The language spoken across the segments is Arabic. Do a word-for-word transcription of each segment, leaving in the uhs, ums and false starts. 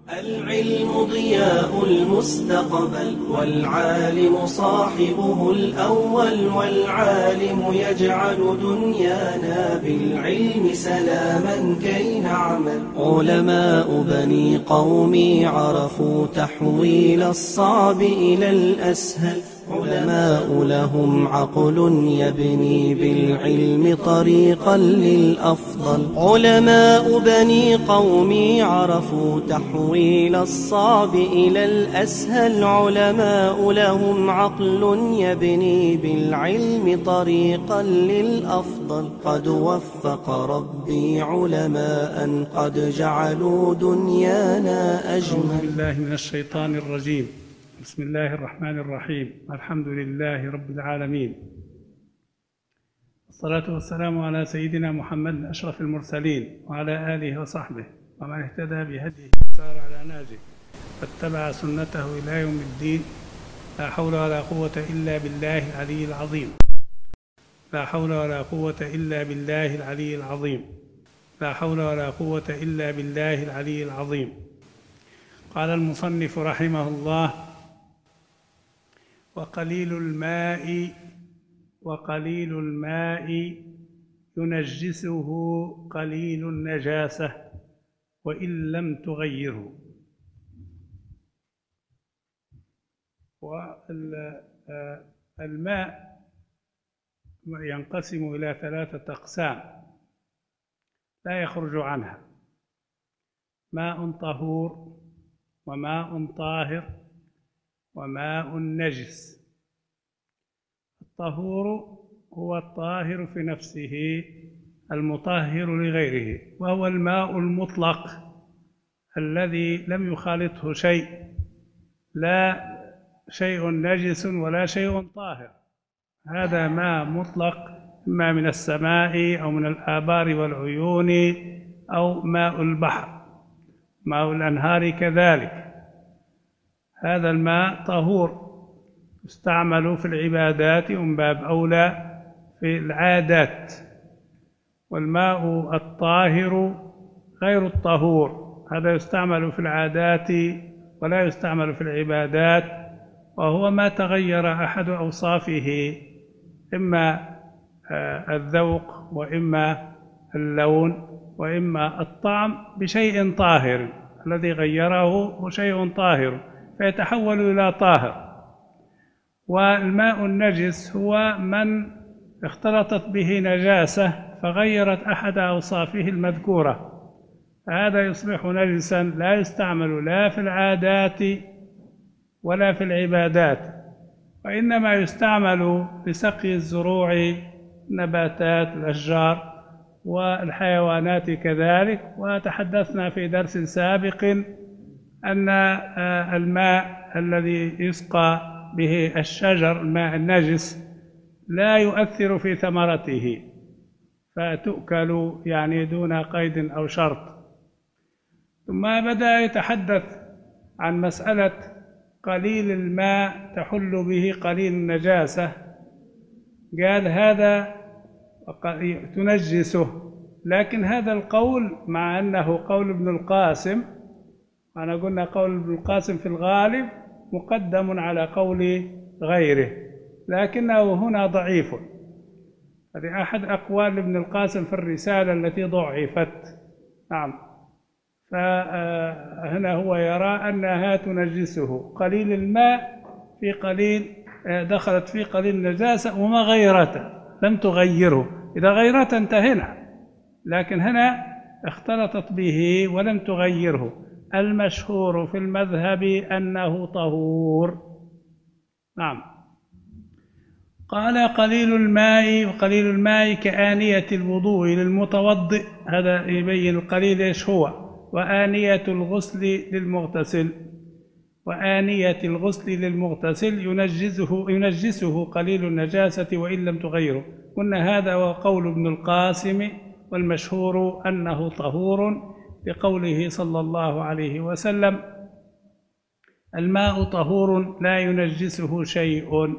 العلم ضياء المستقبل، والعالم صاحبه الأول، والعالم يجعل دنيانا بالعلم سلاما كي نعمل. علماء بني قومي عرفوا تحويل الصعب إلى الأسهل، علماء لهم عقل يبني بالعلم طريقا للأفضل. علماء بني قومي عرفوا تحويل الصعب إلى الأسهل، علماء لهم عقل يبني بالعلم طريقا للأفضل. قد وفق ربي علماء قد جعلوا دنيانا أجمل. أعوذ بالله من الشيطان الرجيم. بسم الله الرحمن الرحيم. الحمد لله رب العالمين، الصلاة والسلام على سيدنا محمد أشرف المرسلين وعلى آله وصحبه ومن اهتدى بهديه وسار على نهجه واتبع سنته إلى يوم الدين. لا حول ولا قوة إلا بالله العلي العظيم. لا حول ولا قوة إلا بالله العلي العظيم. لا حول ولا قوة إلا بالله العلي العظيم. قال المصنف رحمه الله: وقليل الماء وقليل الماء ينجسه قليل النجاسة وإن لم تغيره. والماء ينقسم إلى ثلاثة أقسام لا يخرج عنها: ماء طهور، وماء طاهر، وماء نجس. الطهور هو الطاهر في نفسه المطهر لغيره، وهو الماء المطلق الذي لم يخالطه شيء، لا شيء نجس ولا شيء طاهر. هذا ماء مطلق، إما من السماء أو من الآبار والعيون أو ماء البحر، ماء الأنهار كذلك. هذا الماء طهور، يستعمل في العبادات ومن باب أولى في العادات. والماء الطاهر غير الطهور، هذا يستعمل في العادات ولا يستعمل في العبادات، وهو ما تغير أحد أوصافه، إما الذوق وإما اللون وإما الطعم بشيء طاهر، الذي غيره هو شيء طاهر فيتحول إلى طاهر. والماء النجس هو من اختلطت به نجاسة فغيرت أحد أوصافه المذكورة، فهذا يصبح نجسا، لا يستعمل لا في العادات ولا في العبادات، وإنما يستعمل لسقي الزروع، النباتات، الأشجار والحيوانات كذلك. وتحدثنا في درس سابق أن الماء الذي يسقى به الشجر، الماء النجس، لا يؤثر في ثمرته فتؤكل يعني دون قيد أو شرط. ثم بدأ يتحدث عن مسألة قليل الماء تحل به قليل النجاسة. قال هذا تنجسه، لكن هذا القول مع أنه قول ابن القاسم، أنا قلنا قول ابن القاسم في الغالب مقدم على قول غيره، لكنه هنا ضعيف. هذه أحد أقوال ابن القاسم في الرسالة التي ضعفت. نعم، فهنا هو يرى أنها تنجسه. قليل الماء في قليل دخلت في قليل النجاسة وما غيرته، لم تغيره. إذا غيرته انتهينا، لكن هنا اختلطت به ولم تغيره. المشهور في المذهب أنه طهور. نعم. قال قليل الماء وقليل الماء كآنية الوضوء للمتوضئ، هذا يبين القليل ايش هو، وآنية الغسل للمغتسل. وآنية الغسل للمغتسل ينجزه ينجسه قليل النجاسة وإن لم تغيره. قلنا هذا هو قول ابن القاسم، والمشهور أنه طهور بقوله صلى الله عليه وسلم: الماء طهور لا ينجسه شيء.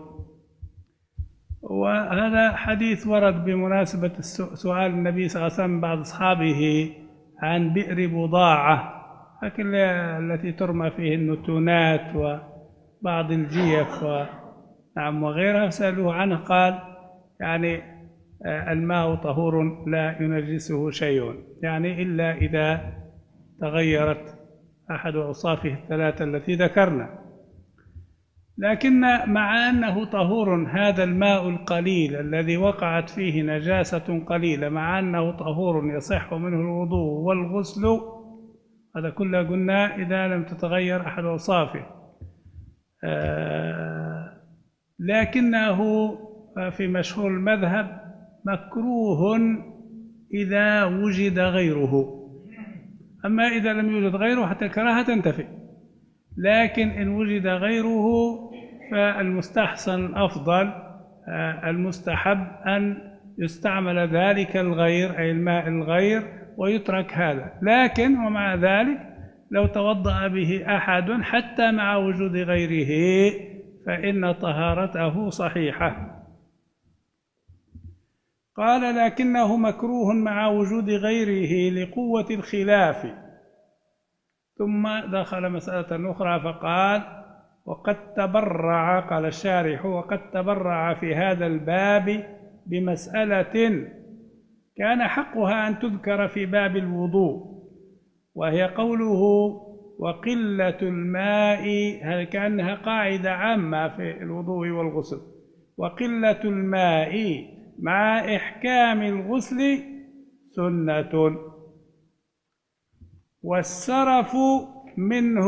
وهذا حديث ورد بمناسبة سؤال النبي صلى الله عليه وسلم بعض أصحابه عن بئر بضاعة لكن التي ترمى فيه النتونات وبعض الجيف و نعم وغيرها سألوه عنه قال يعني الماء طهور لا ينجسه شيء، يعني إلا إذا تغيرت أحد أوصافه الثلاثة التي ذكرنا. لكن مع أنه طهور هذا الماء القليل الذي وقعت فيه نجاسة قليلة، مع أنه طهور يصح منه الوضوء والغسل، هذا كله قلنا إذا لم تتغير أحد أوصافه، آه لكنه في مشهور المذهب مكروه إذا وجد غيره. أما إذا لم يوجد غيره حتى الكراهة تنتفي، لكن إن وجد غيره فالمستحسن الأفضل المستحب أن يستعمل ذلك الغير أي الماء الغير ويترك هذا. لكن ومع ذلك لو توضأ به أحد حتى مع وجود غيره فإن طهارته صحيحة. قال لكنه مكروه مع وجود غيره لقوة الخلاف. ثم دخل مسألة أخرى فقال وقد تبرع، قال الشارح وقد تبرع في هذا الباب بمسألة كان حقها أن تذكر في باب الوضوء، وهي قوله وقلة الماء، هذه كأنها قاعدة عامة في الوضوء والغسل، وقلة الماء مع إحكام الغسل سنة، والسرف منه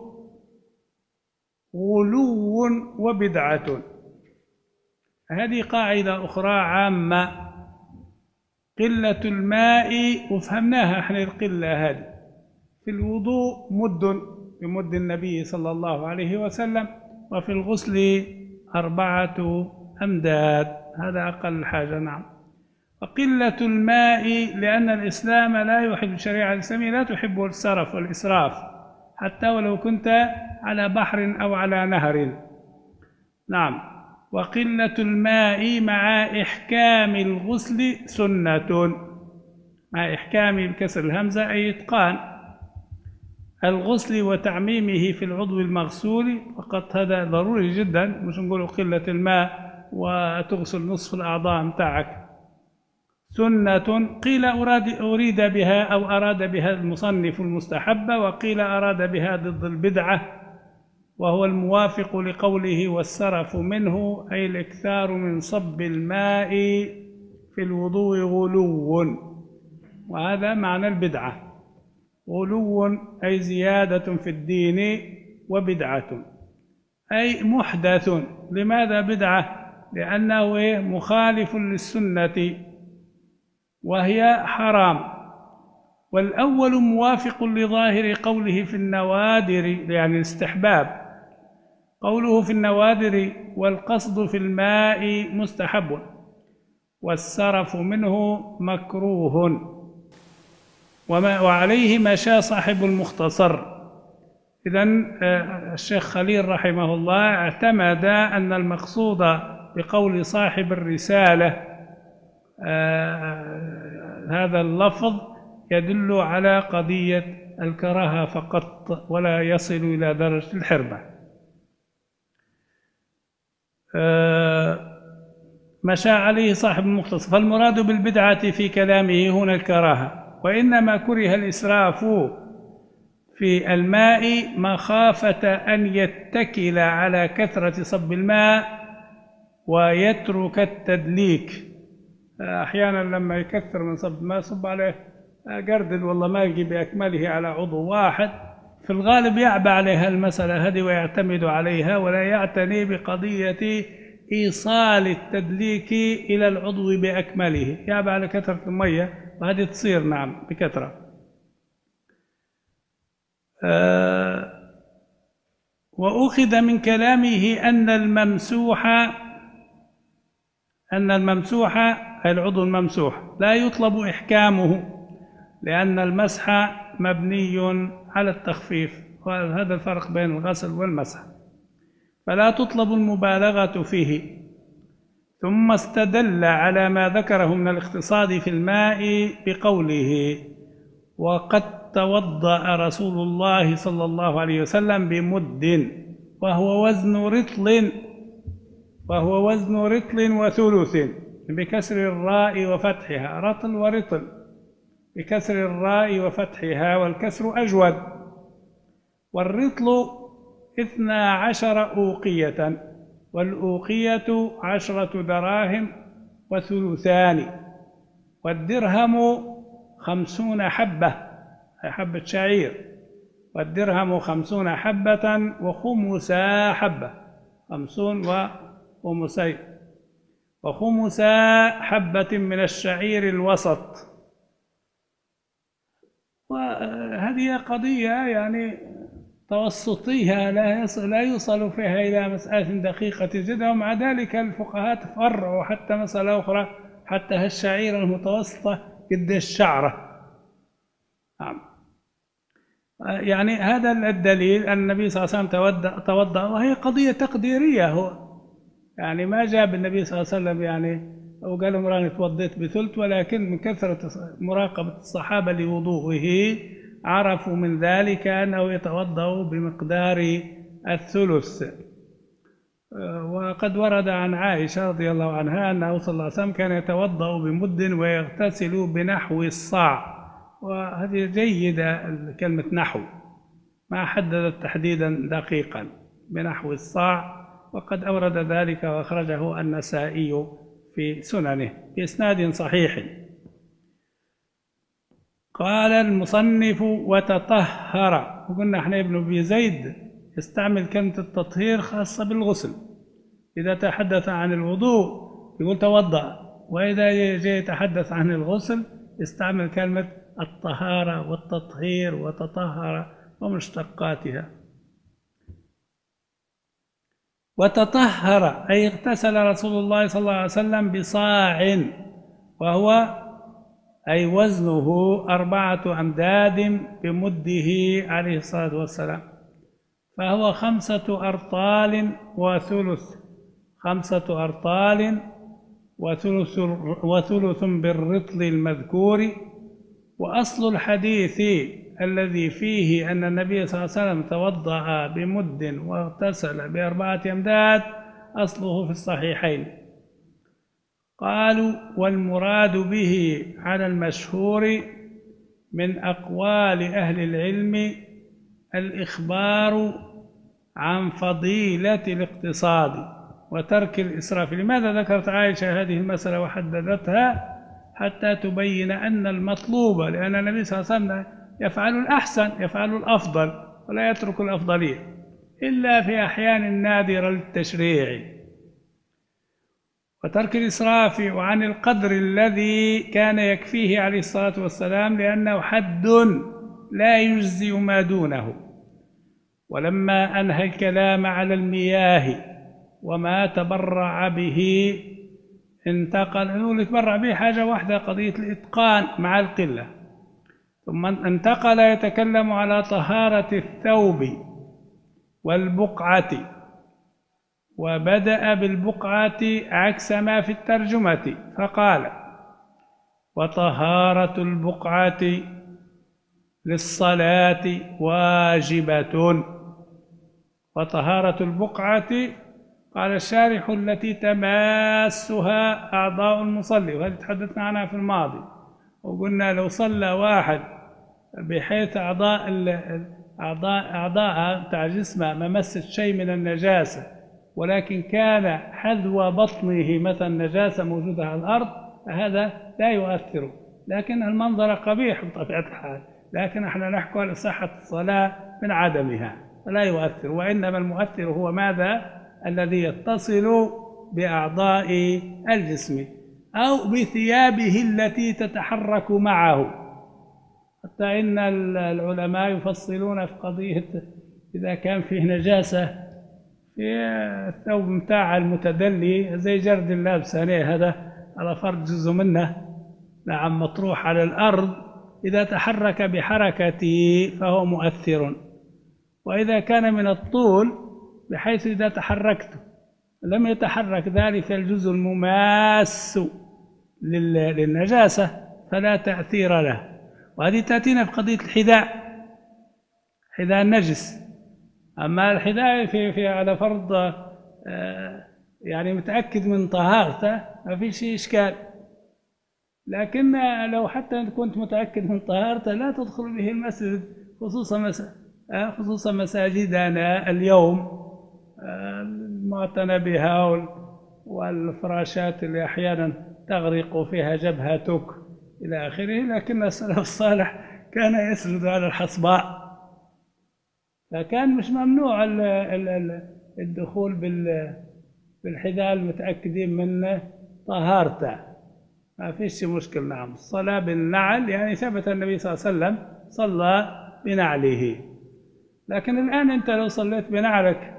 غلو وبدعة. هذه قاعدة أخرى عامة، قلة الماء وفهمناها احنا القلة هذه في الوضوء مد بمد النبي صلى الله عليه وسلم، وفي الغسل أربعة أمداد، هذا أقل حاجة. نعم. وقلة الماء لأن الإسلام لا يحب، الشريعة الإسلامية لا تحب السرف والإسراف حتى ولو كنت على بحر أو على نهر. نعم. وقلة الماء مع إحكام الغسل سنة، مع إحكام بكسر الهمزة أي إتقان الغسل وتعميمه في العضو المغسول فقط، هذا ضروري جدا، مش نقول قلة الماء وتغسل نصف الأعضاء متاعك. سنة قيل أراد أريد بها أو أراد بها المصنف المستحبة، وقيل أراد بها ضد البدعة، وهو الموافق لقوله والسرف منه أي الإكثار من صب الماء في الوضوء غلو، وهذا معنى البدعة. غلو أي زيادة في الدين، وبدعة أي محدث. لماذا بدعة؟ لأنه مخالف للسنة وهي حرام. والأول موافق لظاهر قوله في النوادر، يعني الاستحباب، قوله في النوادر والقصد في الماء مستحب، والسرف منه مكروه. وما وعليه مشى صاحب المختصر. إذن الشيخ خليل رحمه الله اعتمد أن المقصود بقول صاحب الرسالة هذا اللفظ يدل على قضية الكراهة فقط ولا يصل إلى درجة الحرمة. مشى عليه صاحب المختصر. فالمراد بالبدعة في كلامه هنا الكراهة، وإنما كره الإسراف في الماء مخافة أن يتكل على كثرة صب الماء ويترك التدليك. أحيانا لما يكثر من صب الماء صب عليه قردل والله ما يجي بأكمله على عضو واحد، في الغالب يعبى عليها المسألة هذه ويعتمد عليها ولا يعتني بقضية إيصال التدليك إلى العضو بأكمله، يعبى على كثرة المية وهذه تصير نعم بكثرة. أه وأخذ من كلامه أن الممسوح أن الممسوح العضو الممسوح لا يطلب إحكامه، لأن المسح مبني على التخفيف، وهذا الفرق بين الغسل والمسح، فلا تطلب المبالغة فيه. ثم استدل على ما ذكره من الاقتصاد في الماء بقوله وقد توضأ رسول الله صلى الله عليه وسلم بمد وهو وزن رطل وهو وزن رطل وثلث بكسر الراء وفتحها، رطل ورطل بكسر الراء وفتحها، والكسر أجود. والرطل اثنا عشر أوقية، والأوقية عشرة دراهم وثلثان، والدرهم خمسون حبة، حبة شعير، والدرهم خمسون حبة وخمسا حبة، خمسون وخمسين، وخمسا حبة من الشعير الوسط. وهذه قضية يعني توسطية لا يصل, لا يوصل فيها إلى مسألة دقيقة جدا، ومع ذلك الفقهاء تفرعوا حتى مسألة أخرى، حتى هالشعيرة المتوسطة قد الشعرة. نعم. يعني هذا الدليل أن النبي صلى الله عليه وسلم توضأ, توضأ وهي قضية تقديرية. هو يعني ما جاب النبي صلى الله عليه وسلم يعني أو قال لهم راني توضيت بثلث، ولكن من كثرة مراقبة الصحابة لوضوءه عرفوا من ذلك أنه يتوضأ بمقدار الثلث. وقد ورد عن عائشة رضي الله عنها أنه صلى الله عليه وسلم كان يتوضأ بمد ويغتسل بنحو الصاع، وهذه جيدة كلمة نحو، ما حددت تحديدا دقيقا، بنحو الصاع، وقد أورد ذلك وأخرجه النسائي في سننه بإسناد صحيح. قال المصنف وتطهر، وقلنا احنا ابن أبي زيد يستعمل كلمة التطهير خاصة بالغسل، إذا تحدث عن الوضوء يقول توضأ، وإذا جاء يتحدث عن الغسل يستعمل كلمة الطهارة والتطهير وتطهر ومشتقاتها. وتطهر أي اغتسل رسول الله صلى الله عليه وسلم بصاع، وهو أي وزنه أربعة أمداد بمده عليه الصلاة والسلام، فهو خمسة أرطال وثلث، خمسة أرطال وثلث, وثلث بالرطل المذكور. وأصل الحديث الذي فيه أن النبي صلى الله عليه وسلم توضأ بمد واغتسل بأربعة أمداد أصله في الصحيحين. قالوا والمراد به على المشهور من أقوال أهل العلم الإخبار عن فضيلة الاقتصاد وترك الإسراف. لماذا ذكرت عائشة هذه المسألة وحددتها؟ حتى تبين أن المطلوب، لأن النبي صلى الله عليه وسلم يفعل الأحسن، يفعل الأفضل، ولا يترك الأفضلية إلا في أحيان نادرة للتشريع، وترك الإسراف وعن القدر الذي كان يكفيه عليه الصلاة والسلام، لأنه حد لا يجزي ما دونه. ولما أنهى الكلام على المياه وما تبرع به انتقل، نقول يتبرع به حاجة واحدة، قضية الإتقان مع القلة، ثم انتقل يتكلم على طهارة الثوب والبقعة، وبدأ بالبقعة عكس ما في الترجمة فقال وطهارة البقعة للصلاة واجبة. وطهارة البقعة قال الشارح التي تماسها أعضاء المصلي، وهذه تحدثنا عنها في الماضي، وقلنا لو صلى واحد بحيث أعضاء أعضاء أعضاء بتاع جسمه ما مست شيء من النجاسة، ولكن كان حذو بطنه مثلا نجاسة موجودة على الأرض، هذا لا يؤثر، لكن المنظر قبيح بطبيعة الحال، لكن احنا نحكي على صحة الصلاة من عدمها، فلا يؤثر. وإنما المؤثر هو ماذا؟ الذي يتصل بأعضاء الجسم أو بثيابه التي تتحرك معه. حتى إن العلماء يفصلون في قضية إذا كان فيه نجاسة في الثوب متاع المتدلي زي جرد اللابس عليه، هذا على فرد جزء منه نعم مطروح على الأرض، إذا تحرك بحركته فهو مؤثر. وإذا كان من الطول بحيث إذا تحركت لم يتحرك ذلك الجزء المماس للنجاسة فلا تأثير له. وهذه تأتينا في قضية الحذاء، حذاء النجس. أما الحذاء في, في على فرض يعني متأكد من طهارته ما في شيء إشكال، لكن لو حتى كنت متأكد من طهارته لا تدخل به المسجد، خصوصا مسا خصوصا مساجدنا اليوم المعتنى بها والفراشات اللي أحيانا تغرق فيها جبهتك إلى آخره، لكن السلف الصالح كان يسجد على الحصباء، فكان مش ممنوع الدخول بالحذاء المتأكدين من طهارته، ما فيش مشكل. نعم، الصلاة بالنعل يعني ثبت النبي صلى الله عليه وسلم صلى بنعله، لكن الآن أنت لو صليت بنعلك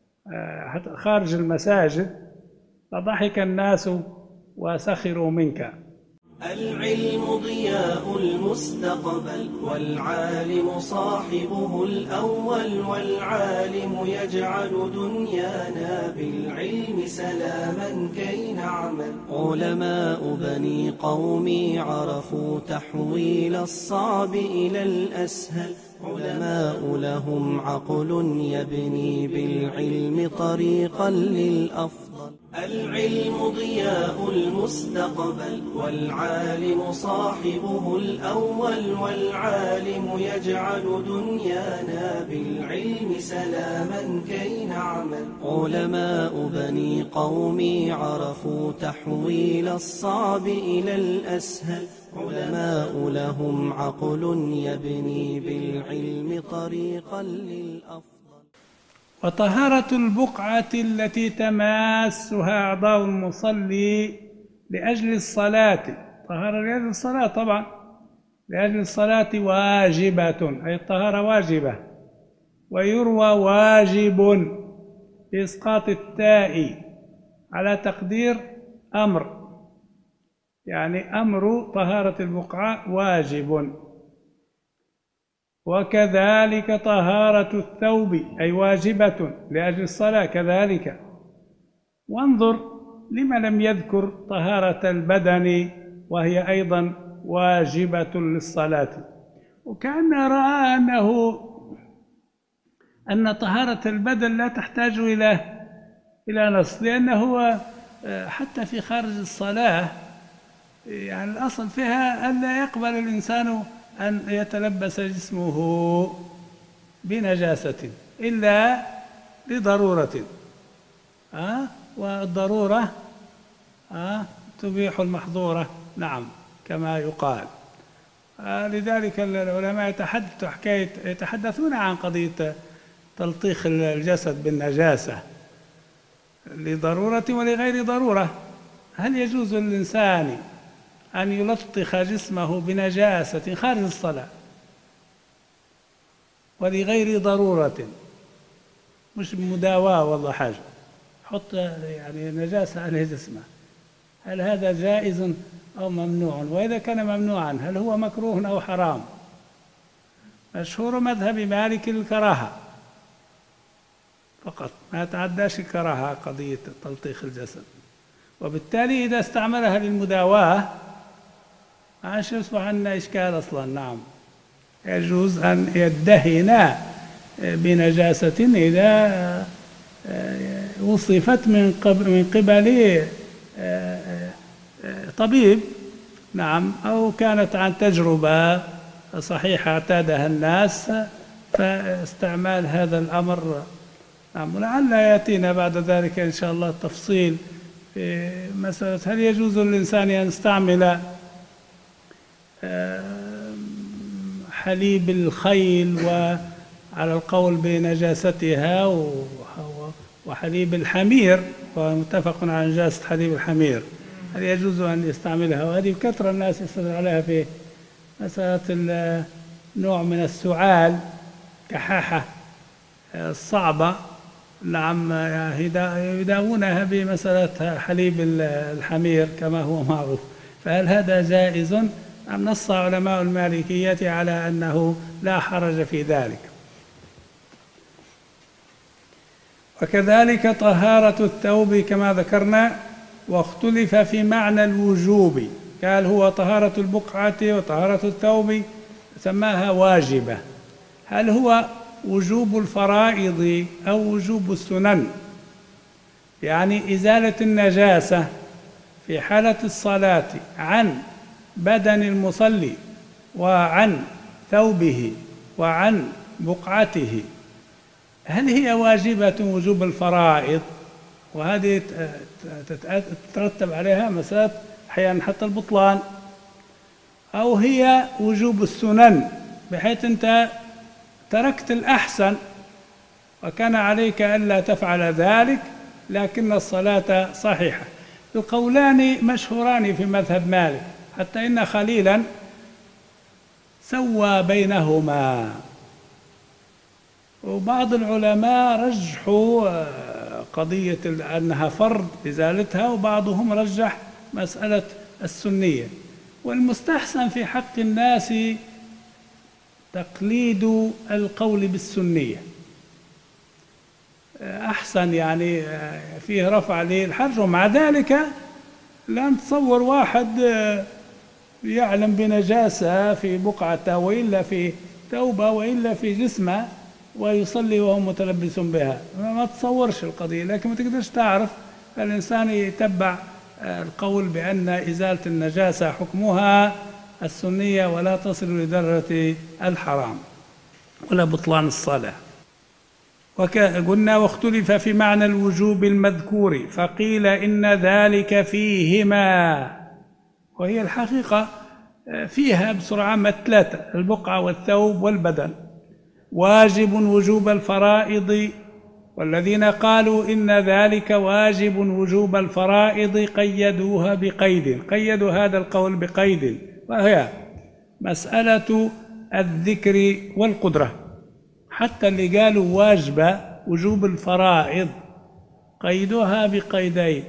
خارج المساجد فضحك الناس وسخروا منك. العلم ضياء المستقبل، والعالم صاحبه الأول، والعالم يجعل دنيانا بالعلم سلاما كي نعمل. علماء بني قومي عرفوا تحويل الصعب إلى الأسهل، علماء لهم عقل يبني بالعلم طريقا للأفضل. العلم ضياء المستقبل، والعالم صاحبه الأول، والعالم يجعل دنيانا بالعلم سلاما كي نعمل. علماء بني قومي عرفوا تحويل الصعب إلى الأسهل، علماء لهم عقل يبني بالعلم طريقا للأفضل. وطهارة البقعة التي تماسها أعضاء المصلي لأجل الصلاة، طهارة لأجل الصلاة طبعا، لأجل الصلاة واجبة، أي الطهارة واجبة. ويروى واجب بإسقاط التاء على تقدير أمر، يعني أمر طهارة البقعة واجب. وكذلك طهارة الثوب أي واجبة لأجل الصلاة كذلك. وانظر لما لم يذكر طهارة البدن وهي أيضا واجبة للصلاة، وكأن رأى أنه أن طهارة البدن لا تحتاج إلى إلى نص، لأنه حتى في خارج الصلاة يعني الأصل فيها ألا يقبل الإنسان أن يتلبس جسمه بنجاسة إلا لضرورة، أه؟ والضرورة أه؟ تبيح المحظورة، نعم كما يقال. أه؟ لذلك العلماء يتحدثوا حكاية يتحدثون عن قضية تلطيخ الجسد بالنجاسة لضرورة ولغير ضرورة. هل يجوز للإنسان أن يلطخ جسمه بنجاسة خارج الصلاة ولغير ضرورة، مش مداواة والله حاجة، حط يعني نجاسة على جسمه، هل هذا جائز أو ممنوع؟ وإذا كان ممنوعا هل هو مكروه أو حرام؟ مشهور مذهب مالك الكراهة فقط، ما تعداش الكراهة قضية تلطيخ الجسد، وبالتالي إذا استعملها للمداواة عاش يصبح عندنا إشكال أصلا. نعم يجوز أن يدهن بنجاسة إذا وصفت من قبل من قبل طبيب، نعم، أو كانت عن تجربة صحيحة اعتادها الناس فاستعمال هذا الأمر. نعم، ولعل يأتينا بعد ذلك إن شاء الله التفصيل في مسألة هل يجوز للإنسان أن يستعمل حليب الخيل وعلى القول بنجاستها وحليب الحمير، ومتفق على نجاسة حليب الحمير، هل يجوز أن يستعملها؟ وهذه كثرة الناس يستدل عليها في مسألة نوع من السعال كحاحة الصعبة، نعم، يداوونها بمسألة حليب الحمير كما هو معروف، فهل هذا جائز؟ أم نص علماء المالكية على أنه لا حرج في ذلك. وكذلك طهارة الثوب كما ذكرنا، واختلف في معنى الوجوب، قال هو طهارة البقعة وطهارة الثوب سماها واجبة. هل هو وجوب الفرائض أو وجوب السنن؟ يعني إزالة النجاسة في حالة الصلاة عن بدن المصلي وعن ثوبه وعن بقعته، هل هي واجبة وجوب الفرائض؟ وهذه تترتب عليها مسألة أحيانا حتى البطلان، أو هي وجوب السنن بحيث أنت تركت الأحسن وكان عليك ألا تفعل ذلك لكن الصلاة صحيحة. القولان مشهوران في مذهب مالك، حتى إن خليلا سوى بينهما، وبعض العلماء رجحوا قضية أنها فرض إزالتها، وبعضهم رجح مسألة السنية. والمستحسن في حق الناس تقليد القول بالسنية، أحسن، يعني فيه رفع للحرج. ومع ذلك لا نتصور واحد يعلم بنجاسة في بقعته وإلا في ثوبه وإلا في جسمه ويصلي وهو متلبس بها، ما تصورش القضية. لكن ما تقدرش تعرف، الإنسان يتبع القول بأن إزالة النجاسة حكمها السنية ولا تصل لدرجة الحرام ولا بطلان الصلاة. وقلنا واختلف في معنى الوجوب المذكور، فقيل إن ذلك فيهما، وهي الحقيقة فيها بسرعة مثلاثة: البقعة والثوب والبدن. واجب وجوب الفرائض، والذين قالوا إن ذلك واجب وجوب الفرائض قيدوها بقيد، قيدوا هذا القول بقيد، وهي مسألة الذكر والقدرة. حتى اللي قالوا واجب وجوب الفرائض قيدوها بقيدين: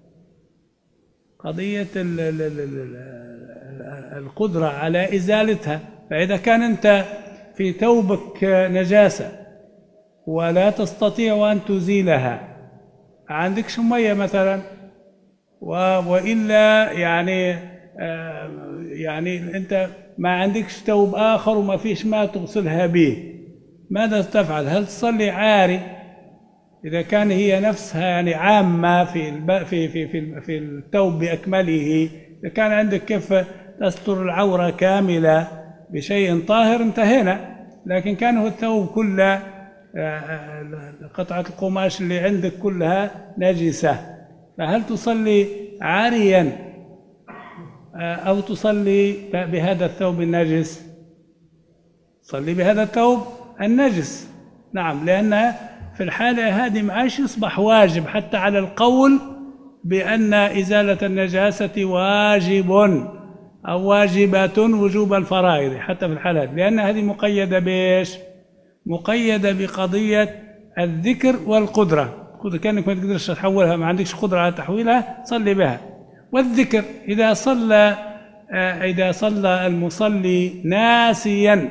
قضية القدرة على إزالتها، فإذا كان أنت في ثوبك نجاسة ولا تستطيع أن تزيلها، عندكش مية مثلا وإلا يعني يعني أنت ما عندكش ثوب آخر وما فيش ماء تغسلها به، ماذا تفعل؟ هل تصلي عاري إذا كان هي نفسها يعني عامة في في في في في الثوب بأكمله؟ إذا كان عندك كيف تستر العورة كاملة بشيء طاهر انتهينا. لكن كان هو الثوب كله، قطعة القماش اللي عندك كلها نجسة، فهل تصلي عاريا أو تصلي بهذا الثوب النجس؟ صلي بهذا الثوب النجس، نعم، لأن في الحالة هذه ما عادش يصبح واجب حتى على القول بأن إزالة النجاسة واجب أو واجبة وجوب الفرائض حتى في الحالات، لأن هذه مقيدة بإيش؟ مقيدة بقضية الذكر والقدرة. كأنك ما تقدرش تحولها، ما عندكش قدرة على تحويلها، صلي بها. والذكر إذا صلى إذا صلى المصلي ناسيا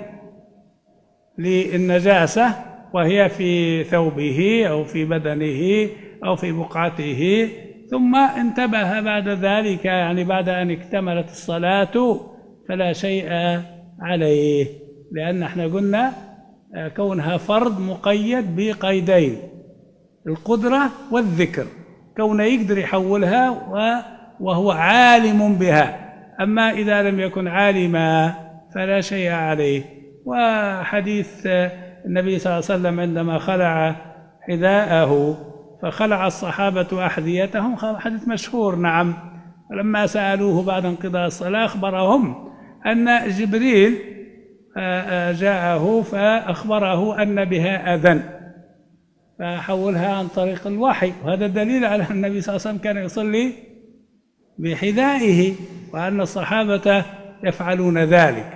للنجاسة وهي في ثوبه أو في بدنه أو في بقعته، ثم انتبه بعد ذلك، يعني بعد أن اكتملت الصلاة، فلا شيء عليه، لأن احنا قلنا كونها فرض مقيد بقيدين: القدرة والذكر، كونه يقدر يحولها وهو عالم بها. أما إذا لم يكن عالما فلا شيء عليه. وحديث النبي صلى الله عليه وسلم عندما خلع حذاءه فخلع الصحابة أحذيتهم، حديث مشهور، نعم. لما سألوه بعد انقضاء الصلاة أخبرهم أن جبريل جاءه فأخبره أن بها أذى، فحولها عن طريق الوحي. وهذا دليل على أن النبي صلى الله عليه وسلم كان يصلي بحذائه وأن الصحابة يفعلون ذلك.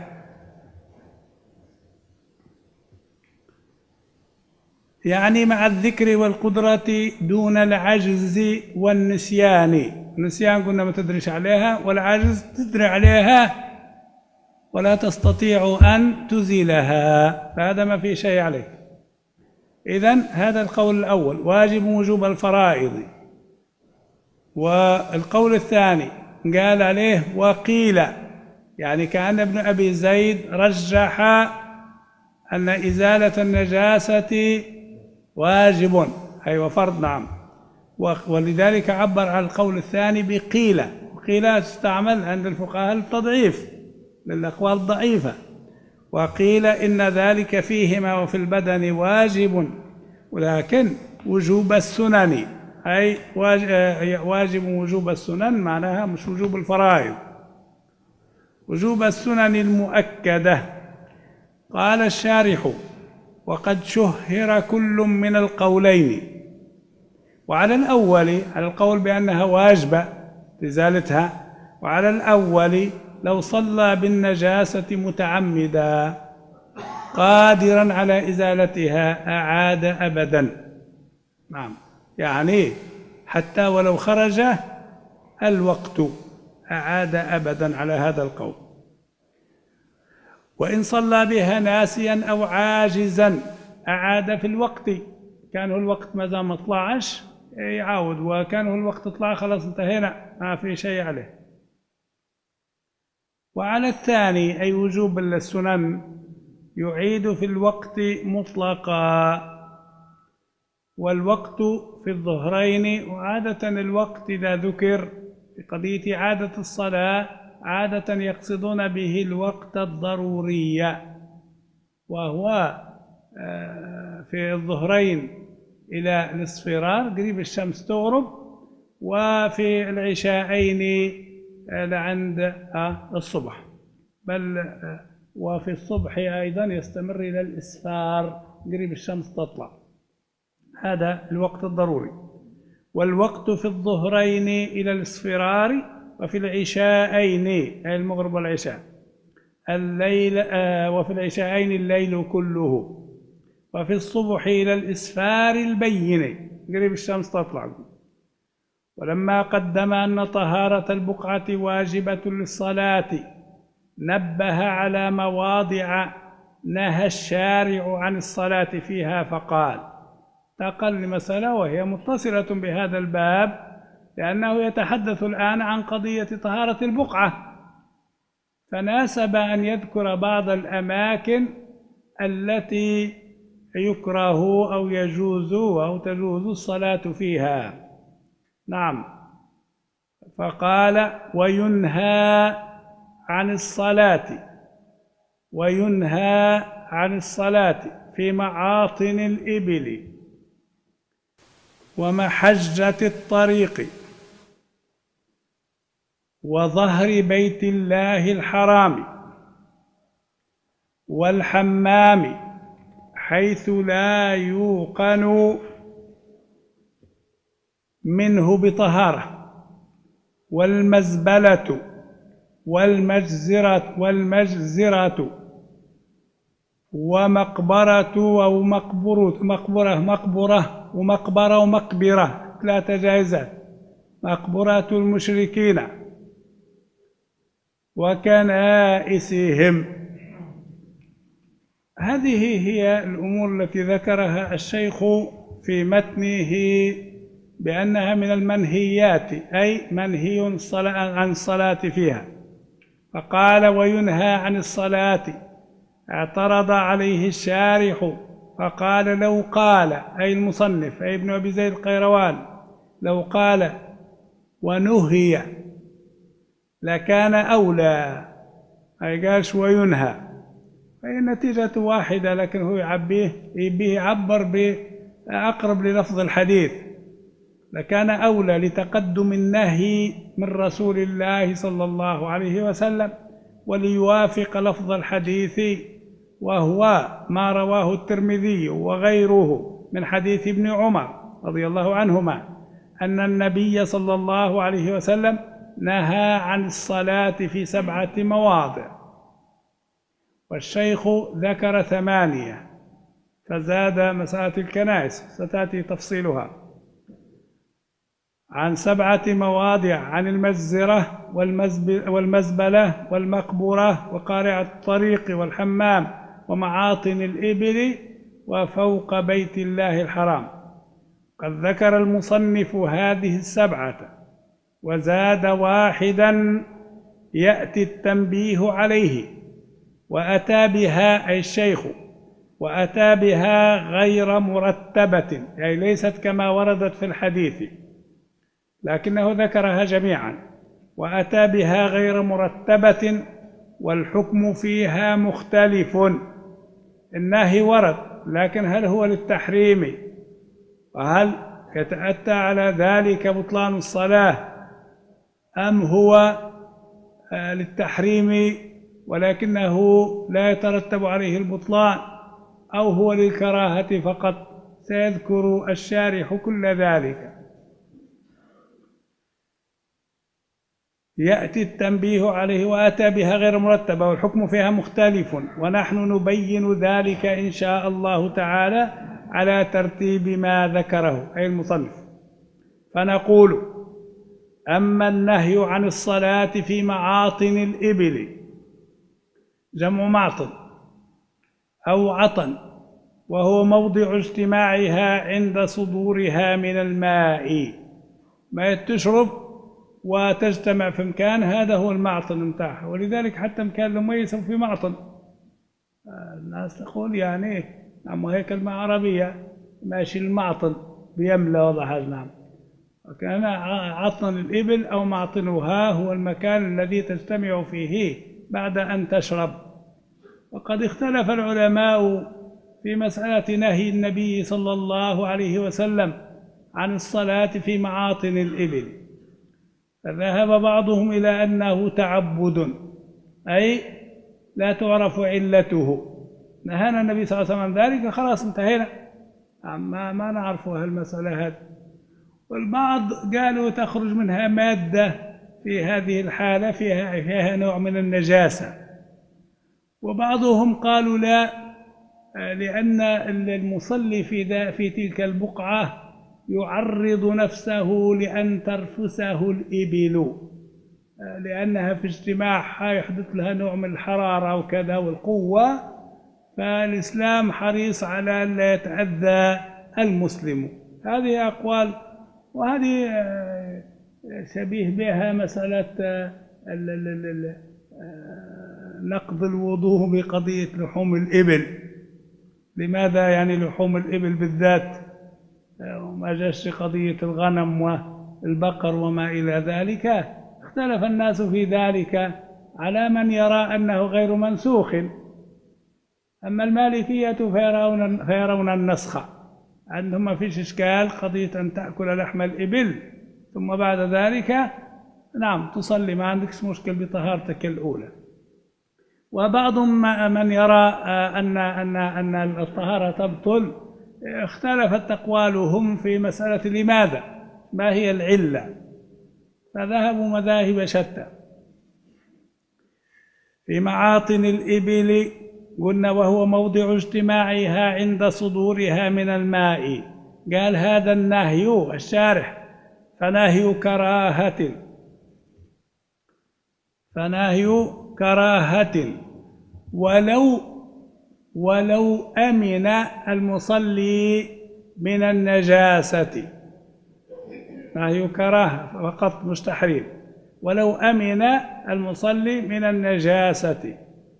يعني مع الذكر والقدرة دون العجز والنسيان. النسيان قلنا ما تدريش عليها، والعجز تدري عليها ولا تستطيع أن تزيلها، فهذا ما في شيء عليك. إذن هذا القول الأول: واجب وجوب الفرائض. والقول الثاني قال عليه وقيل يعني كأن ابن أبي زيد رجح أن إزالة النجاسة واجب أي وفرض. نعم. ولذلك عبر عن القول الثاني بقيل. قيل تستعمل عند الفقهاء للتضعيف للأقوال الضعيفة. وقيل إن ذلك فيهما وفي البدن واجب، ولكن وجوب السنن أي واجب وجوب السنن معناها مش وجوب الفرائض، وجوب السنن المؤكدة. قال الشارح: وقد شهر كل من القولين. وعلى الأول على القول بأنها واجبة إزالتها، وعلى الأول لو صلى بالنجاسة متعمدا قادرا على إزالتها أعاد أبدا. نعم، يعني حتى ولو خرج الوقت أعاد أبدا على هذا القول. وإن صلى بها ناسيا أو عاجزا أعاد في الوقت. كان هو الوقت ما زال ما طلعش يعاود، وكان هو الوقت طلع خلاص انتهينا ما في شيء عليه. وعلى الثاني أي وجوب السنن يعيد في الوقت مطلقا. والوقت في الظهرين، وعادة الوقت إذا ذكر في قضية إعادة الصلاة عادة يقصدون به الوقت الضروري، وهو في الظهرين إلى الاصفرار قريب الشمس تغرب، وفي العشاءين لعند الصبح، بل وفي الصبح أيضا يستمر إلى الإسفار قريب الشمس تطلع. هذا الوقت الضروري. والوقت في الظهرين إلى الاصفرار، وفي العشاءين أي المغرب والعشاء الليل، وفي العشاءين الليل كله، وفي الصبح إلى الإسفار البين قريب الشمس تطلع. ولما قدم أن طهارة البقعة واجبة للصلاة نبه على مواضع نهى الشارع عن الصلاة فيها فقال: تقل مسألة وهي متصلة بهذا الباب، لأنه يتحدث الآن عن قضية طهارة البقعة، فناسب أن يذكر بعض الأماكن التي يكره أو يجوز أو تجوز الصلاة فيها. نعم. فقال: وينهى عن الصلاة وينهى عن الصلاة في معاطن الإبل ومحجة الطريق وظهر بيت الله الحرام والحمام حيث لا يوقن منه بطهارة، والمزبلة والمجزرة والمجزرة ومقبرة أو مقبرة مقبرة مقبرة ومقبرة ومقبرة ثلاثة جائزات. مقبرة المشركين وكنائسهم. هذه هي الأمور التي ذكرها الشيخ في متنه بأنها من المنهيات، أي منهي عن الصلاة فيها. فقال: وينهى عن الصلاة. اعترض عليه الشارح فقال: لو قال، أي المصنف أي ابن أبي زيد القيروان، لو قال ونهي لكان أولى، أي قالش وينهى، فهي النتيجة واحدة، لكن هو يعبيه يبيه يعبر بأقرب للفظ الحديث. لكان أولى لتقدم النهي من رسول الله صلى الله عليه وسلم وليوافق لفظ الحديث، وهو ما رواه الترمذي وغيره من حديث ابن عمر رضي الله عنهما أن النبي صلى الله عليه وسلم نهى عن الصلاة في سبعة مواضع، والشيخ ذكر ثمانية فزاد مسألة الكنائس ستأتي تفصيلها. عن سبعة مواضع: عن المجزرة والمزبلة والمقبرة وقارعة الطريق والحمام ومعاطن الإبل وفوق بيت الله الحرام. قد ذكر المصنف هذه السبعة وزاد واحدا يأتي التنبيه عليه وأتى بها أي الشيخ وأتى بها غير مرتبة، أي ليست كما وردت في الحديث لكنه ذكرها جميعا، وأتى بها غير مرتبة والحكم فيها مختلف. النهي ورد، لكن هل هو للتحريم؟ وهل يتأتى على ذلك بطلان الصلاة، أم هو للتحريم ولكنه لا يترتب عليه البطلان، أو هو للكراهة فقط؟ سيذكر الشارح كل ذلك. يأتي التنبيه عليه وأتى بها غير مرتبة والحكم فيها مختلف، ونحن نبين ذلك إن شاء الله تعالى على ترتيب ما ذكره أي المصنف. فنقول: أما النهي عن الصلاة في معاطن الإبل، جمع معطن أو عطن، وهو موضع اجتماعها عند صدورها من الماء، ما تشرب وتجتمع في مكان، هذا هو المعطن متاعها. ولذلك حتى مكان لما يسمى في معطن، الناس تقول يعني نعم هي كلمة عربية ماشي، المعطن بيملى وضع حاجة. نعم، وكان عطن الإبل أو معطنها هو المكان الذي تجتمع فيه بعد أن تشرب. وقد اختلف العلماء في مسألة نهي النبي صلى الله عليه وسلم عن الصلاة في معاطن الإبل، فذهب بعضهم إلى أنه تعبد، أي لا تعرف علته، نهانا النبي صلى الله عليه وسلم عن ذلك، خلاص انتهينا، ما, ما نعرف هالمسألة هذه. والبعض قالوا تخرج منها مادة في هذه الحالة فيها, فيها نوع من النجاسة، وبعضهم قالوا لا، لأن المصلي في, في تلك البقعة يعرض نفسه لأن ترفسه الإبل، لأنها في اجتماعها يحدث لها نوع من الحرارة وكذا والقوة، فالإسلام حريص على أن لا يتأذى المسلم. هذه أقوال، وهذه شبيه بها مسألة نقض الوضوء بقضية لحوم الإبل. لماذا يعني لحوم الإبل بالذات وما جاش قضية الغنم والبقر وما إلى ذلك؟ اختلف الناس في ذلك على من يرى أنه غير منسوخ. أما المالكية فيرون, فيرون النسخ، عندهم ما فيش إشكال قضية أن تأكل لحم الإبل ثم بعد ذلك نعم تصلي، ما عندكش مشكل بطهارتك الأولى. وبعضهم من يرى أن أن أن الطهارة تبطل، اختلفت أقوالهم في مسألة لماذا، ما هي العلة، فذهبوا مذاهب شتى. في معاطن الإبل قلنا وهو موضع اجتماعها عند صدورها من الماء، قال هذا النهي الشارح فنهي كراهة، فنهي كراهة ولو ولو أمن المصلي من النجاسة، نهي كراهة فقط مش تحريم، ولو أمن المصلي من النجاسة.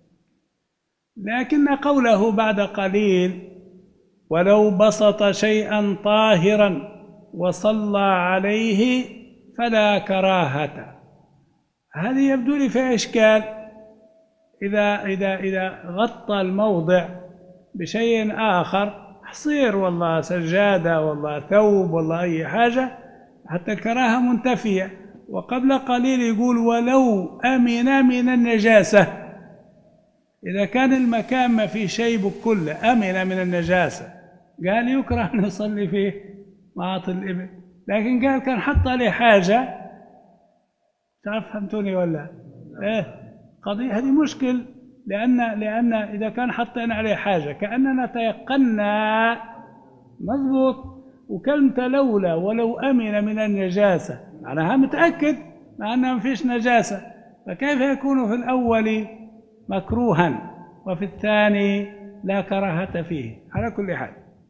لكن قوله بعد قليل ولو بسط شيئا طاهرا وصلى عليه فلا كراهة، هذه يبدو لي فيها إشكال. إذا إذا إذا غطى الموضع بشيء آخر، حصير والله سجادة والله ثوب والله أي حاجة، حتى الكراهة منتفية. وقبل قليل يقول ولو أمن من النجاسة، إذا كان المكان ما فيه شيء بكل أمن من النجاسة، قال يكره أن يصلي فيه معاطن الإبل، لكن قال كان حط عليه حاجة، تعرف فهمتوني ولا إيه؟ قضية هذه مشكل، لأن لأن إذا كان حطينا عليه حاجة كأننا تيقنا مضبوط، وكلمة لولا ولو أمن من النجاسة معناها متأكد مع أنها ما فيش نجاسة، فكيف يكون في الأول مكروها وفي الثاني لا كراهة فيه؟ على كل حال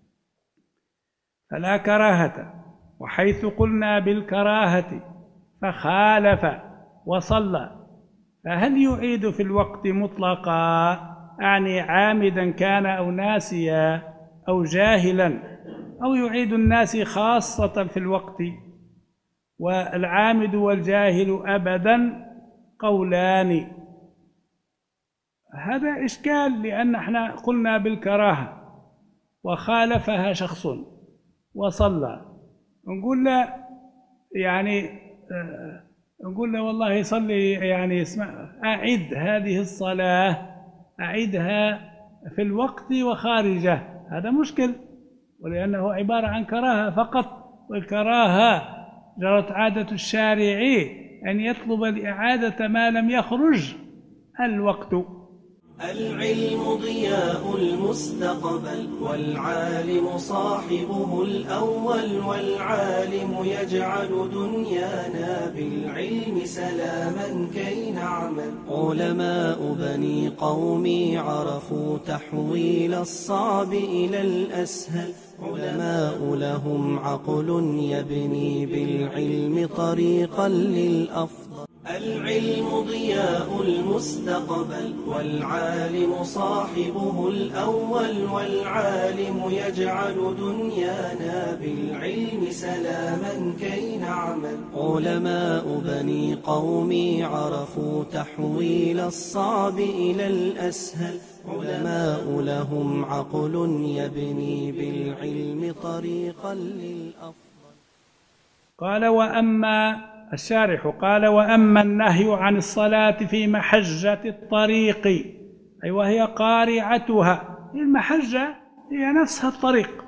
فلا كراهة. وحيث قلنا بالكراهة فخالف وصلى، فهل يعيد في الوقت مطلقا، أعني عامدا كان أو ناسيا أو جاهلا، أو يعيد الناس خاصة في الوقت والعامد والجاهل أبدا؟ قولان. هذا إشكال، لأن احنا قلنا بالكراهة وخالفها شخص وصلى، نقول له يعني نقول له والله صلي، يعني اسمع أعد هذه الصلاة، أعدها في الوقت وخارجه. هذا مشكل، ولأنه عبارة عن كراهة فقط، والكراهة جرت عادة الشارع أن يطلب الإعادة ما لم يخرج الوقت. العلم ضياء المستقبل، والعالم صاحبه الأول، والعالم يجعل دنيانا بالعلم سلاما كي نعمل. علماء بني قومي عرفوا تحويل الصعب إلى الأسهل، علماء لهم عقل يبني بالعلم طريقا للأفضل. العلم ضياء المستقبل، والعالم صاحبه الأول، والعالم يجعل دنيانا بالعلم سلاما كي نعمل. علماء بني قومي عرفوا تحويل الصعب إلى الأسهل، علماء لهم عقل يبني بالعلم طريقا للأفضل. قال وأما الشارح قال وأما النهي عن الصلاة في محجة الطريق، أي وهي قارعتها، المحجة هي نفسها الطريق،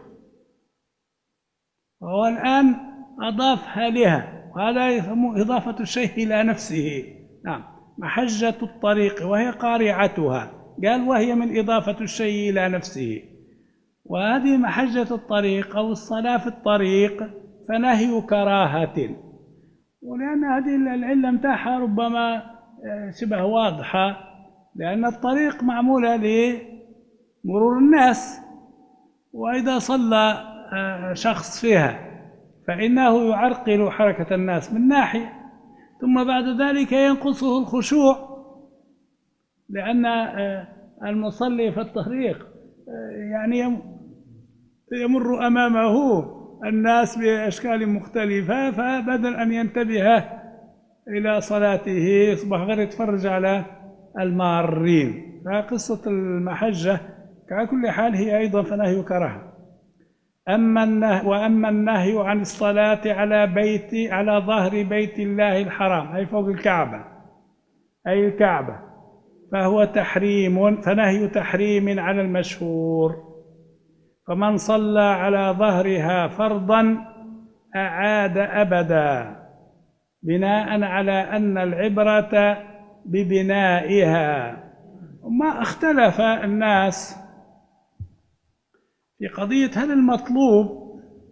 وهو الآن أضافها لها، وهذا يسمى إضافة الشيء إلى نفسه. نعم، محجة الطريق وهي قارعتها، قال وهي من إضافة الشيء إلى نفسه. وهذه محجة الطريق أو الصلاة في الطريق فنهي كراهة، ولأن هذه العلة متاحة ربما شبه واضحة، لأن الطريق معمولة لمرور الناس، وإذا صلى شخص فيها فإنه يعرقل حركة الناس من ناحية، ثم بعد ذلك ينقصه الخشوع، لأن المصلي في الطريق يعني يمر أمامه الناس بأشكال مختلفة، فبدل أن ينتبه إلى صلاته يصبح غير يتفرج على المارين. فقصة المحجة على كل حال هي أيضا فنهي كراهة. أما النهي وأما النهي عن الصلاة على بيت على ظهر بيت الله الحرام، أي فوق الكعبة، أي الكعبة، فهو تحريم، فنهي تحريم على المشهور. فمن صلى على ظهرها فرضا أعاد أبدا، بناء على أن العبرة ببنائها. وما اختلف الناس في قضية هل المطلوب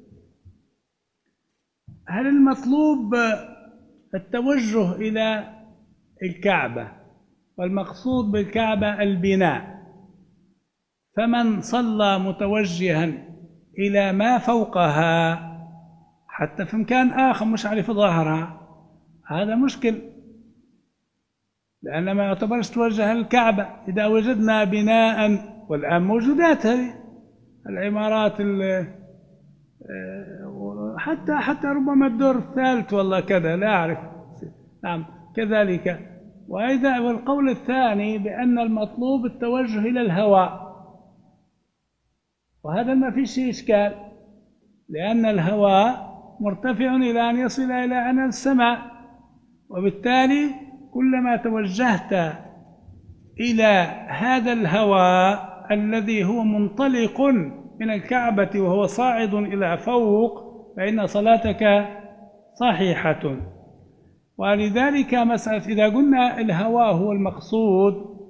هل المطلوب التوجه إلى الكعبة، والمقصود بالكعبة البناء. فمن صلى متوجها إلى ما فوقها حتى في مكان آخر مش على في ظهرها، هذا مشكل، لأن ما يعتبرش توجه الكعبة. إذا وجدنا بناء، والآن موجودات هذه العمارات حتى حتى ربما الدور الثالث والله كذا، لا أعرف، نعم كذلك. وإذا والقول الثاني بأن المطلوب التوجه إلى الهواء، وهذا ما فيش إشكال، لأن الهواء مرتفع إلى أن يصل إلى عنان السماء، وبالتالي كلما توجهت إلى هذا الهواء الذي هو منطلق من الكعبة وهو صاعد إلى فوق فإن صلاتك صحيحة. ولذلك مسألة إذا قلنا الهواء هو المقصود،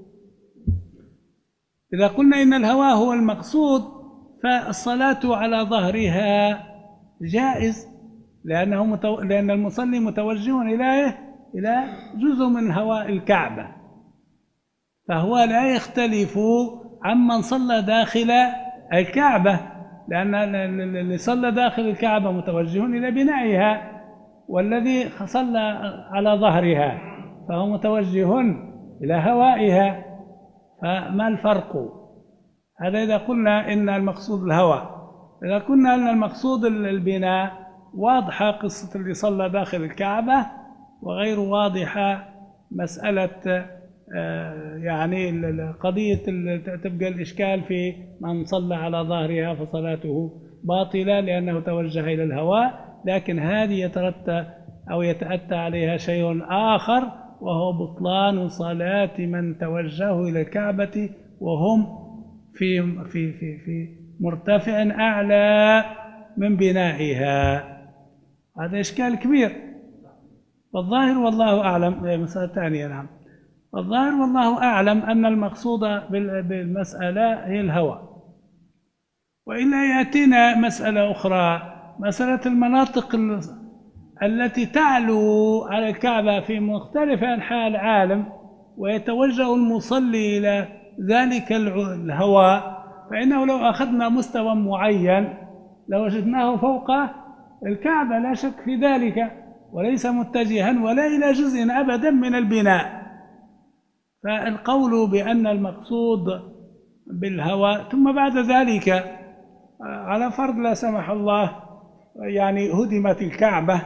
إذا قلنا إن الهواء هو المقصود فالصلاة على ظهرها جائز، لأنه متو... لأن المصلي متوجه إلى إلى جزء من هواء الكعبة، فهو لا يختلف عمن صلى داخل الكعبة، لأن اللي صلى داخل الكعبة متوجه إلى بنائها، والذي صلى على ظهرها فهو متوجه إلى هوائها، فما الفرق؟ هذا إذا قلنا إن المقصود الهواء. إذا قلنا أن المقصود البناء، واضحة قصة اللي صلى داخل الكعبة، وغير واضحة مسألة يعني قضية تبقى الإشكال في من صلى على ظهرها فصلاته باطلة لأنه توجه إلى الهواء. لكن هذه يترتب أو يتأتى عليها شيء آخر، وهو بطلان صلاة من توجهوا إلى الكعبة وهم في في في في مرتفع أعلى من بنائها. هذا إشكال كبير. والظاهر والله أعلم مسألة ثانية. نعم، الظاهر والله أعلم أن المقصود بالمسألة هي الهوى. وإلا يأتينا مسألة أخرى، مسألة المناطق التي تعلو على الكعبة في مختلف أنحاء العالم ويتوجه المصلي إلى ذلك الهواء، فإنه لو أخذنا مستوى معين لوجدناه فوق الكعبة لا شك في ذلك، وليس متجها ولا إلى جزء أبدا من البناء. فالقول بأن المقصود بالهواء، ثم بعد ذلك على فرض لا سمح الله يعني هدمت الكعبة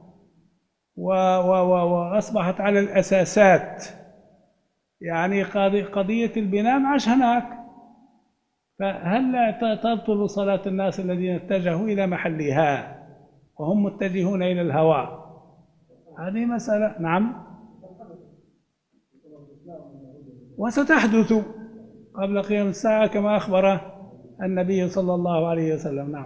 وأصبحت على الأساسات، يعني قضية البناء معش هناك، فهل لا تبطل صلاة الناس الذين اتجهوا إلى محلها وهم متجهون إلى الهواء؟ هذه مسألة. نعم، وستحدث قبل قيام الساعة كما أخبر النبي صلى الله عليه وسلم. نعم.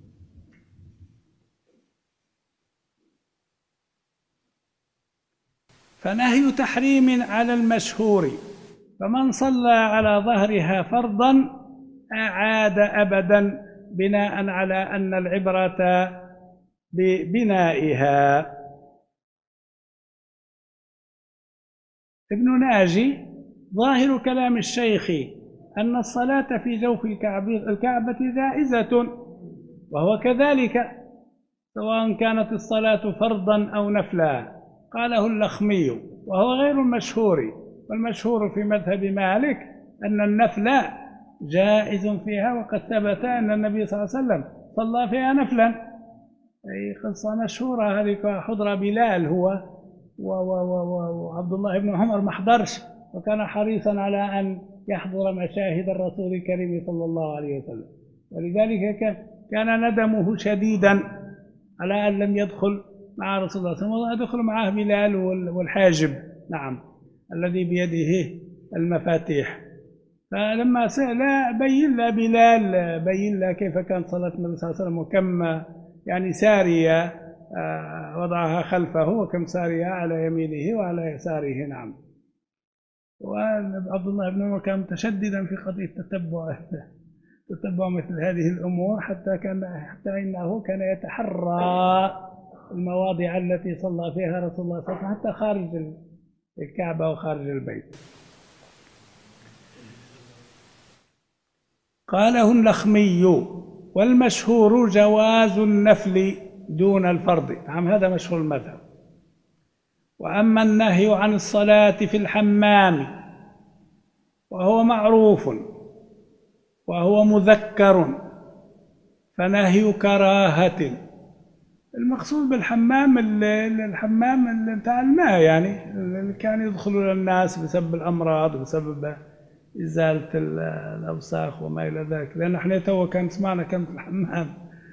فنهي تحريم على المشهور، فمن صلى على ظهرها فرضا أعاد أبدا، بناء على أن العبرة ببنائها. ابن ناجي ظاهر كلام الشيخ أن الصلاة في جوف الكعبة جائزة، وهو كذلك سواء كانت الصلاة فرضا أو نفلا. قاله اللخمي وهو غير المشهور، والمشهور في مذهب مالك أن النفل جائز فيها، وقد ثبت أن النبي صلى الله عليه وسلم صلى فيها نفلا. أي قصة مشهورة هذه، حضر بلال هو وعبد الله بن عمر ما حضرش، وكان حريصا على أن يحضر مشاهد الرسول الكريم صلى الله عليه وسلم، ولذلك كان ندمه شديدا على أن لم يدخل مع رسول الله صلى الله عليه وسلم، يدخل معه بلال والحاجب، نعم، الذي بيده المفاتيح. فلما سأل بين له بلال، بين له كيف كانت صلاة النبي صلى الله عليه وسلم، وكم يعني سارية وضعها خلفه، وكم سارية على يمينه وعلى يساره. نعم. وعبد الله بن عمر كان متشددا في قضية تتبع تتبع مثل هذه الأمور، حتى كان حتى إنه كان يتحرى المواضع التي صلى فيها رسول الله صلى الله عليه وسلم حتى خارج الكعبة وخارج البيت. قاله اللخمي والمشهور جواز النفل دون الفرض. نعم، هذا مشهور المذهب. وأما النهي عن الصلاة في الحمام وهو معروف وهو مذكر فنهي كراهة. المقصود بالحمام الحمام بتاع الماء، يعني اللي كان يدخلوا للناس بسبب الأمراض وبسبب إزالة الأوساخ وما إلى ذلك. لأن احنا تو كان سمعنا كم في الحمام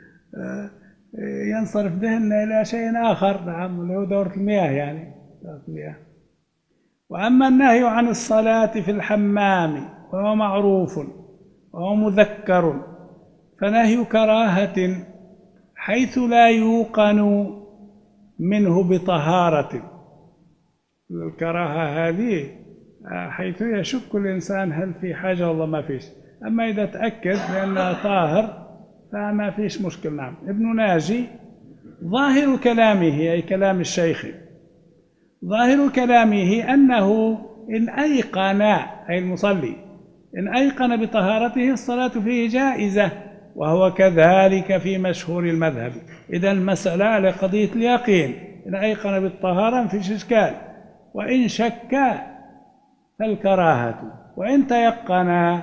ينصرف ذهننا إلى شيء آخر، نعم، اللي هو دورة المياه، يعني دورة المياه. وأما النهي عن الصلاة في الحمام وهو معروف وهو مذكر فنهي كراهة، حيث لا يوقن منه بطهارة. الكراهة هذه حيث يشك الإنسان هل في حاجة والله ما فيش، أما إذا تأكد بأنها طاهر فما فيش مشكل. نعم. ابن ناجي ظاهر كلامه، أي كلام الشيخ، ظاهر كلامه أنه إن أيقن، أي المصلي إن أيقن بطهارته الصلاة فيه جائزة، وهو كذلك في مشهور المذهب. إذا المسألة على قضية اليقين، إن أيقن بالطهارة ما فيش إشكال، وإن شك فالكراهة، وإن تيقنا.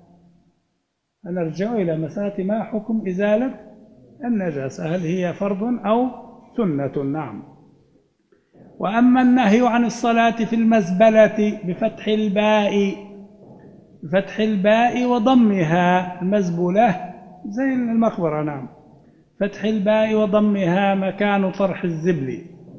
نرجع إلى مسألة ما حكم إزالة النجاسة، هل هي فرض أو سنة؟ نعم. وأما النهي عن الصلاة في المزبلة بفتح الباء بفتح الباء وضمها، المزبلة زي المقبرة، نعم، فتح الباء وضمها مكان طرح الزبل.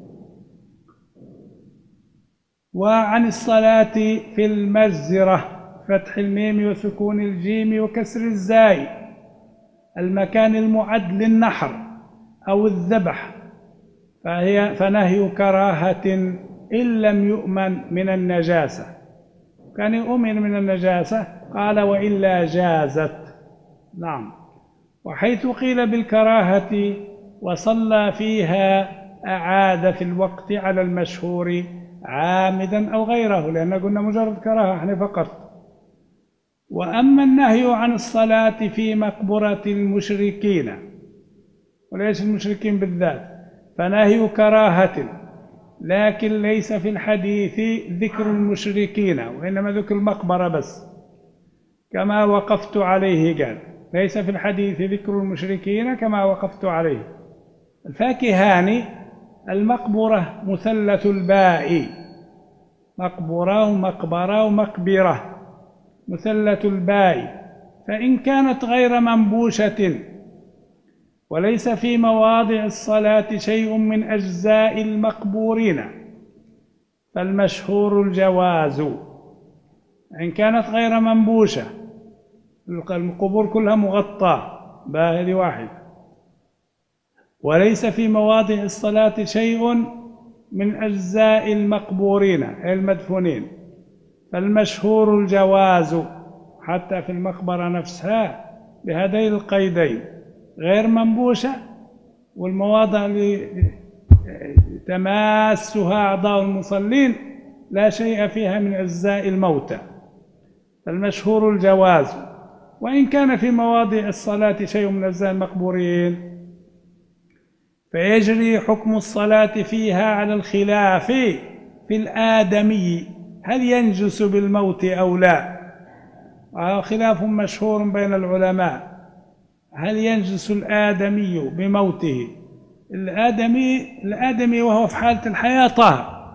وعن الصلاة في المجزرة فتح الميم وسكون الجيم وكسر الزاي، المكان المعد للنحر أو الذبح، فهي فنهي كراهة إن لم يؤمن من النجاسة. كان يؤمن من النجاسة قال وإلا جازت. نعم. وحيث قيل بالكراهة وصلى فيها أعاد في الوقت على المشهور عامدا أو غيره، لأن قلنا مجرد كراهة احنا فقط. وأما النهي عن الصلاة في مقبرة المشركين، وليس المشركين بالذات، فنهي كراهة، لكن ليس في الحديث ذكر المشركين، وإنما ذكر المقبرة بس، كما وقفت عليه. قال ليس في الحديث ذكر المشركين كما وقفت عليه. الفاكهاني المقبرة مثلث الباء، مقبرة ومقبرة ومقبرة، مثلث الباء. فإن كانت غير منبوشة وليس في مواضع الصلاة شيء من أجزاء المقبورين فالمشهور الجواز. إن كانت غير منبوشة، القبور كلها مغطاة، باهي واحد، وليس في مواضع الصلاة شيء من أجزاء المقبورين أي المدفونين فالمشهور الجواز، حتى في المقبرة نفسها بهذين القيدين، غير منبوشة والمواضع اللي تماسها أعضاء المصلين لا شيء فيها من أجزاء الموتى فالمشهور الجواز. وإن كان في مواضع الصلاة شيء من أجزاء المقبورين فيجري حكم الصلاة فيها على الخلاف في الآدمي، هل ينجس بالموت أو لا؟ خلاف مشهور بين العلماء، هل ينجس الآدمي بموته؟ الآدمي الآدمي وهو في حالة الحياة طاهر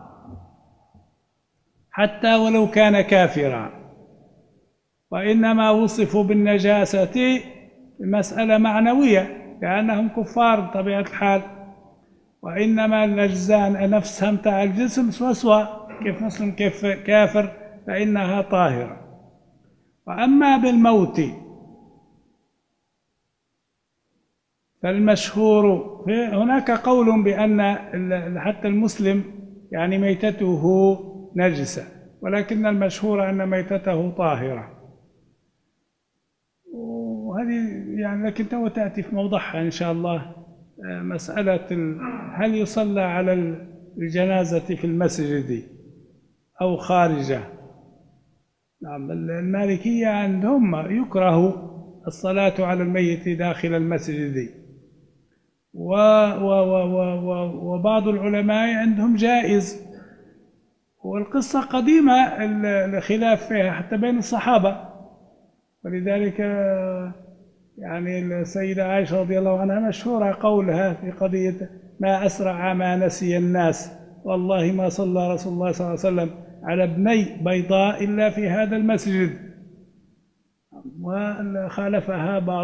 حتى ولو كان كافرا، وإنما وصفوا بالنجاسة مسألة معنوية لأنهم كفار بطبيعة الحال، وإنما الأجزاء نفسها متاع الجسم سوسوى، كيف مسلم كيف كافر فإنها طاهرة. وأما بالموت فالمشهور هناك قول بأن حتى المسلم يعني ميتته نجسة، ولكن المشهور أن ميتته طاهرة، وهذه يعني لكن تو تأتي في موضعها إن شاء الله. مسألة هل يصلى على الجنازة في المسجد أو خارجه؟ نعم، المالكية عندهم يكره الصلاة على الميت داخل المسجد، و و و و وبعض العلماء عندهم جائز، والقصة قديمة الخلاف فيها حتى بين الصحابة، ولذلك يعني السيدة عائشة رضي الله عنها مشهورة قولها في قضية ما أسرع ما نسي الناس، والله ما صلى رسول الله صلى الله عليه وسلم على ابني بيضاء إلا في هذا المسجد، وخالفها بعض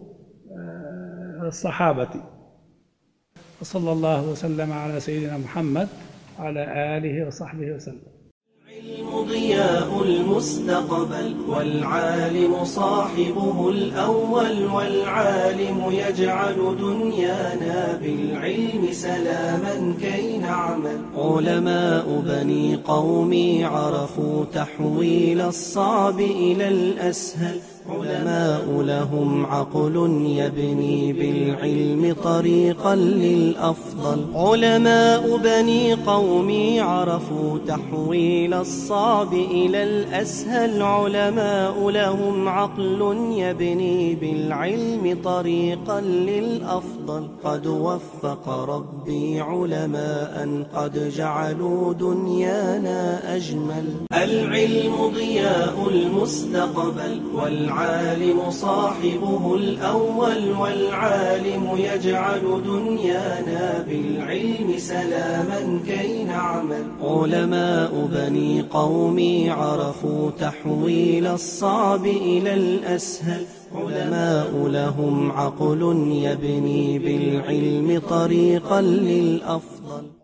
الصحابة. وصلى الله وسلم على سيدنا محمد وعلى آله وصحبه وسلم. العلم ضياء المستقبل، والعالم صاحبه الأول، والعالم يجعل دنيانا بالعلم سلاما كي نعمل. علماء بني قومي عرفوا تحويل الصعب إلى الأسهل، علماء لهم عقل يبني بالعلم طريقا للأفضل. علماء بني قومي عرفوا تحويل الصعب إلى الأسهل، علماء لهم عقل يبني بالعلم طريقا للأفضل. الأفضل. قد وفق ربي علماء قد جعلوا دنيانا أجمل. العلم ضياء المستقبل والعالم صاحبه الأول، والعالم يجعل دنيانا بالعلم سلاما كي نعمل. علماء بني قومي عرفوا تحويل الصعب إلى الأسهل. علماء لهم عقل يبني بالعلم طريقا للأفضل.